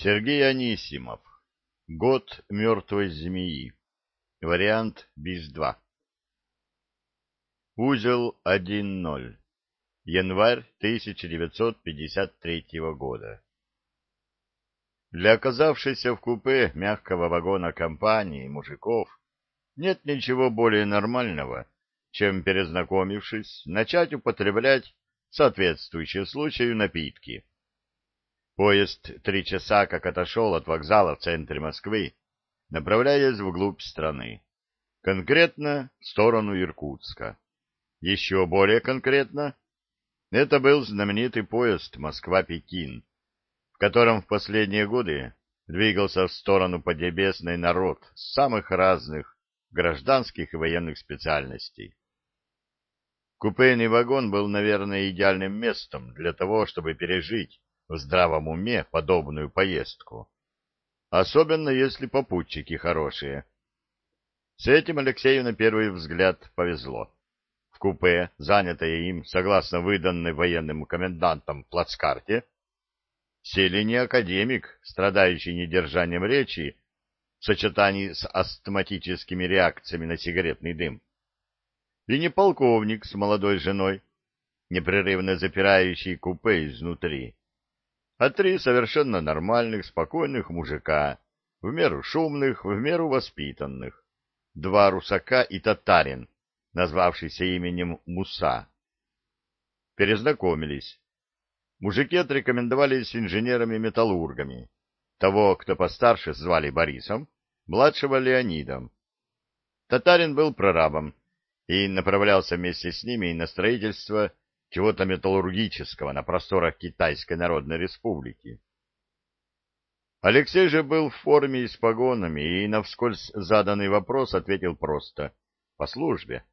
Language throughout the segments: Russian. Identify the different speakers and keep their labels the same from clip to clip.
Speaker 1: Сергей Анисимов. Год мертвой змеи. Вариант БИС-2. Узел 1.0. Январь 1953 года. Для оказавшейся в купе мягкого вагона компании мужиков нет ничего более нормального, чем, перезнакомившись, начать употреблять соответствующие случаю напитки. Поезд 3 часа как отошел от вокзала в центре Москвы, направляясь вглубь страны. Конкретно в сторону Иркутска. Еще более конкретно, это был знаменитый поезд Москва-Пекин, в котором в последние годы двигался в сторону Поднебесной народ самых разных гражданских и военных специальностей. Купейный вагон был, наверное, идеальным местом для того, чтобы пережить в здравом уме подобную поездку. Особенно, если попутчики хорошие. С этим Алексею на первый взгляд повезло. В купе, занятое им согласно выданной военным комендантам плацкарте, сели не академик, страдающий недержанием речи в сочетании с астматическими реакциями на сигаретный дым, и не полковник с молодой женой, непрерывно запирающий купе изнутри, а 3 совершенно нормальных, спокойных мужика, в меру шумных, в меру воспитанных, 2 русака и татарин, назвавшийся именем Муса. Перезнакомились. Мужики отрекомендовались инженерами-металлургами. Того, кто постарше, звали Борисом, младшего Леонидом. Татарин был прорабом и направлялся вместе с ними на строительство чего-то металлургического на просторах Китайской Народной Республики. Алексей же был в форме и с погонами, и на вскользь заданный вопрос ответил просто: по службе.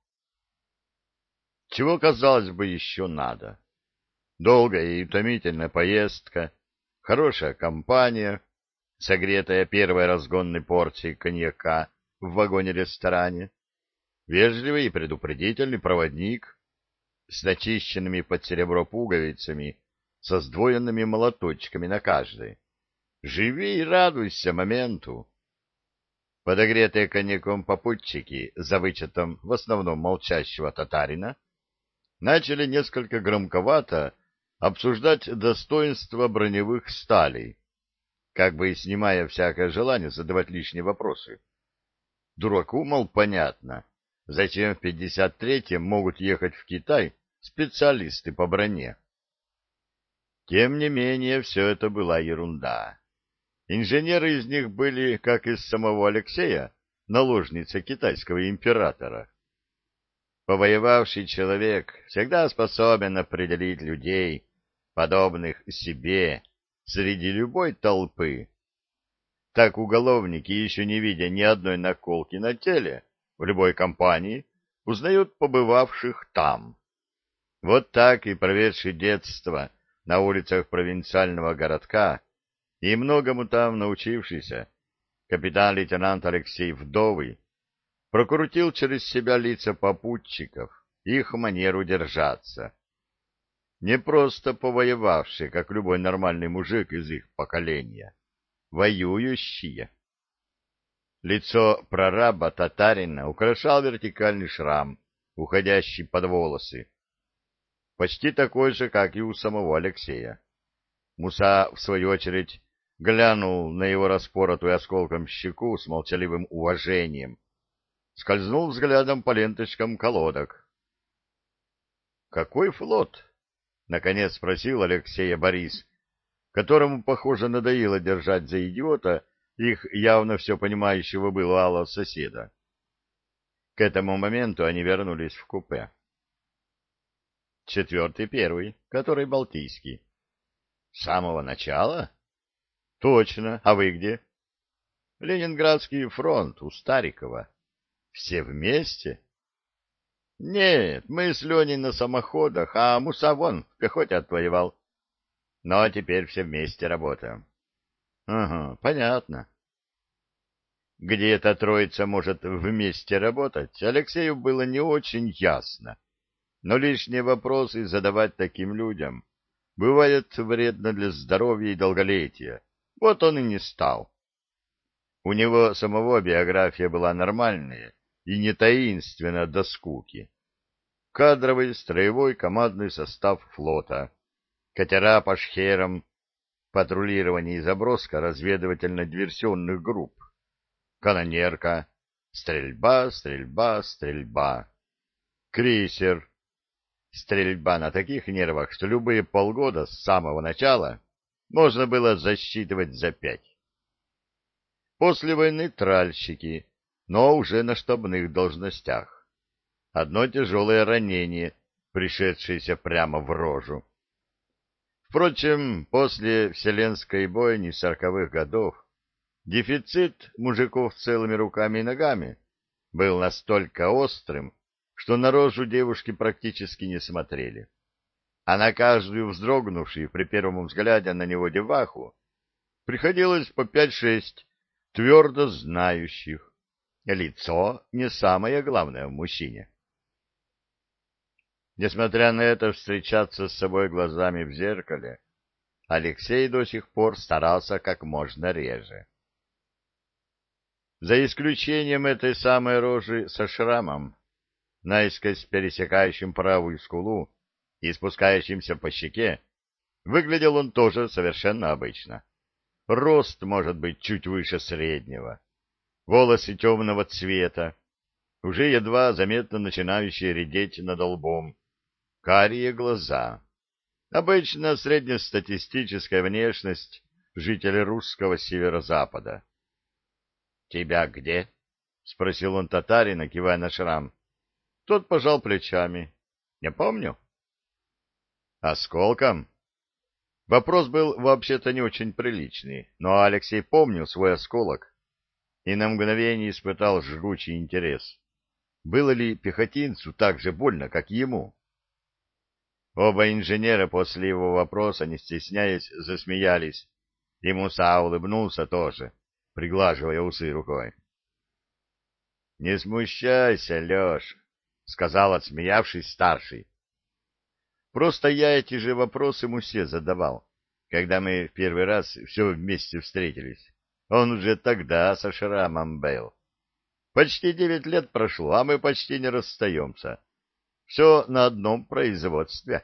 Speaker 1: Чего, казалось бы, еще надо? Долгая и утомительная поездка, хорошая компания, согретая первой разгонной порцией коньяка в вагоне-ресторане, вежливый и предупредительный проводник с начищенными под серебро пуговицами, со сдвоенными молоточками на каждой. Живи и радуйся моменту. Подогретые коньяком попутчики, за вычетом в основном молчащего татарина, начали несколько громковато обсуждать достоинства броневых сталей, как бы снимая всякое желание задавать лишние вопросы. Дураку, мол, понятно, зачем в 53-м могут ехать в Китай специалисты по броне. Тем не менее, все это была ерунда. Инженеры из них были, как из самого Алексея, наложницы китайского императора. Повоевавший человек всегда способен определить людей, подобных себе, среди любой толпы. Так уголовники, еще не видя ни одной наколки на теле, в любой компании узнают побывавших там. Вот так и проведший детство на улицах провинциального городка и многому там научившийся капитан-лейтенант Алексей Вдовый прокрутил через себя лица попутчиков, их манеру держаться. Не просто повоевавшие, как любой нормальный мужик из их поколения, воюющие. Лицо прораба татарина украшал вертикальный шрам, уходящий под волосы, почти такой же, как и у самого Алексея. Муса, в свою очередь, глянул на его распоротую осколком щеку с молчаливым уважением, скользнул взглядом по ленточкам колодок. — Какой флот? — наконец спросил Алексея Борис, которому, похоже, надоело держать за идиота их явно все понимающего бывалого соседа. К этому моменту они вернулись в купе. 4-й первый, который Балтийский. — С самого начала? — Точно. А вы где? — Ленинградский фронт у Старикова. — Все вместе? — Нет, мы с Леней на самоходах, а Муса вон в пехоте отвоевал. Но теперь все вместе работаем. — Ага, понятно. Где эта троица может вместе работать, Алексею было не очень ясно. Но лишние вопросы задавать таким людям бывает вредно для здоровья и долголетия, Вот он и не стал. У него самого биография была нормальная и не таинственна до скуки. Кадровый, строевой, командный состав флота, катера по шхерам, патрулирование и заброска разведывательно-диверсионных групп, канонерка, стрельба, стрельба, стрельба, крейсер, стрельба на таких нервах, что любые полгода с самого начала можно было засчитывать за 5. После войны тральщики, но уже на штабных должностях. Одно тяжелое ранение, пришедшееся прямо в рожу. Впрочем, после вселенской бойни 40-х годов дефицит мужиков целыми руками и ногами был настолько острым, что на рожу девушки практически не смотрели. А на каждую вздрогнувшую при первом взгляде на него деваху приходилось по 5-6 твердо знающих. Лицо не самое главное в мужчине. Несмотря на это, встречаться с собой глазами в зеркале Алексей до сих пор старался как можно реже. За исключением этой самой рожи со шрамом, наискось пересекающим правую скулу и спускающимся по щеке, выглядел он тоже совершенно обычно. Рост может быть чуть выше среднего, волосы темного цвета, уже едва заметно начинающие редеть над лбом, карие глаза. Обычно среднестатистическая внешность жителей русского северо-запада. — Тебя где? — спросил он татарина, кивая на шрам. Тот пожал плечами. — Не помню. — Осколком? Вопрос был вообще-то не очень приличный, но Алексей помнил свой осколок и на мгновение испытал жгучий интерес. Было ли пехотинцу так же больно, как ему? Оба инженера после его вопроса, не стесняясь, засмеялись, и Муса улыбнулся тоже, приглаживая усы рукой. — Не смущайся, Леш, — сказал, отсмеявшись, старший. — Просто я эти же вопросы Мусе задавал, когда мы в первый раз все вместе встретились. Он уже тогда со шрамом был. Почти 9 лет прошло, а мы почти не расстаемся. Все на одном производстве.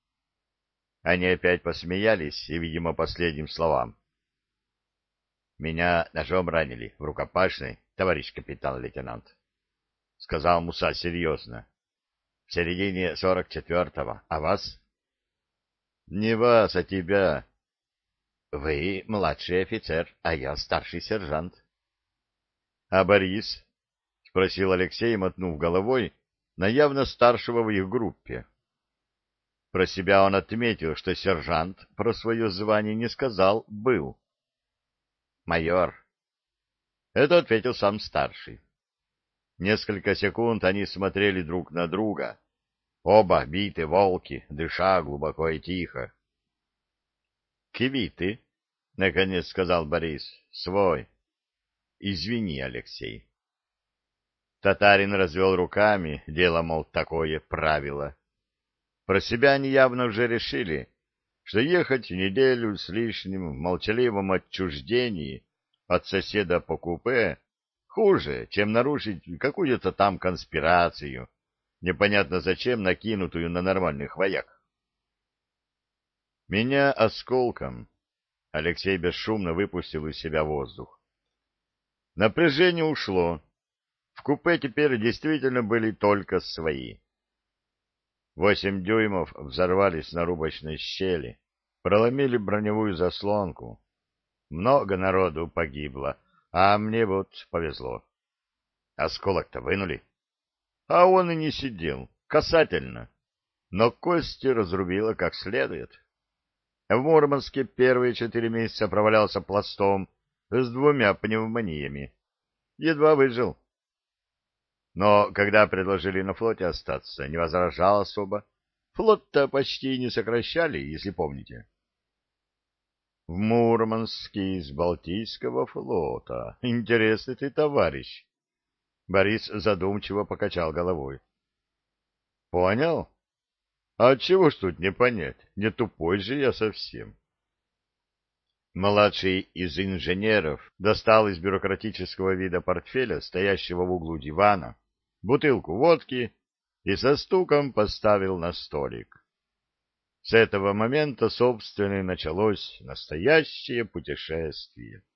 Speaker 1: Они опять посмеялись, и, видимо, последним словам. — Меня ножом ранили в рукопашной, товарищ капитан-лейтенант, — сказал Муса серьезно. — В середине 44-го. А вас? — Не вас, а тебя. — Вы младший офицер, а я старший сержант. — А Борис? — спросил Алексей, мотнув головой на явно старшего в их группе. Про себя он отметил, что сержант про свое звание не сказал «был». «Майор». Это ответил сам старший. Несколько секунд они смотрели друг на друга. Оба биты волки, дыша глубоко и тихо. «Квиты», — наконец сказал Борис, — «свой». «Извини, Алексей». Татарин развел руками, дело, мол, такое правило. Про себя они явно уже решили, что ехать неделю с лишним в молчаливом отчуждении от соседа по купе хуже, чем нарушить какую-то там конспирацию, непонятно зачем накинутую на нормальных вояк. Меня осколком. Алексей бесшумно выпустил из себя воздух. Напряжение ушло. В купе теперь действительно были только свои. 8 дюймов взорвались на рубочной щели, проломили броневую заслонку. Много народу погибло, а мне вот повезло. Осколок-то вынули. А он и не сидел, касательно, но кости разрубило как следует. В Мурманске первые 4 месяца провалялся пластом с 2 пневмониями. Едва выжил. Но когда предложили на флоте остаться, не возражал особо. Флот-то почти не сокращали, если помните. В Мурманске из Балтийского флота. Интересный ты товарищ. Борис задумчиво покачал головой. Понял? А чего ж тут не понять? Не тупой же я совсем. Младший из инженеров достал из бюрократического вида портфеля, стоящего в углу дивана, бутылку водки и со стуком поставил на столик. С этого момента, собственно, и началось настоящее путешествие.